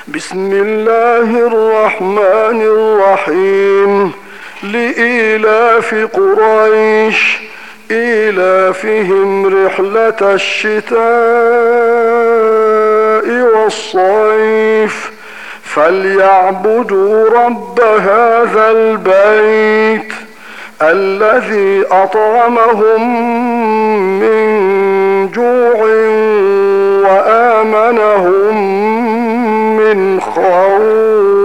بسم الله الرحمن الرحيم. لإيلاف قريش إيلافهم رحلة الشتاء والصيف فليعبدوا رب هذا البيت الذي أطعمهم من جوع وآمنهم من خوف.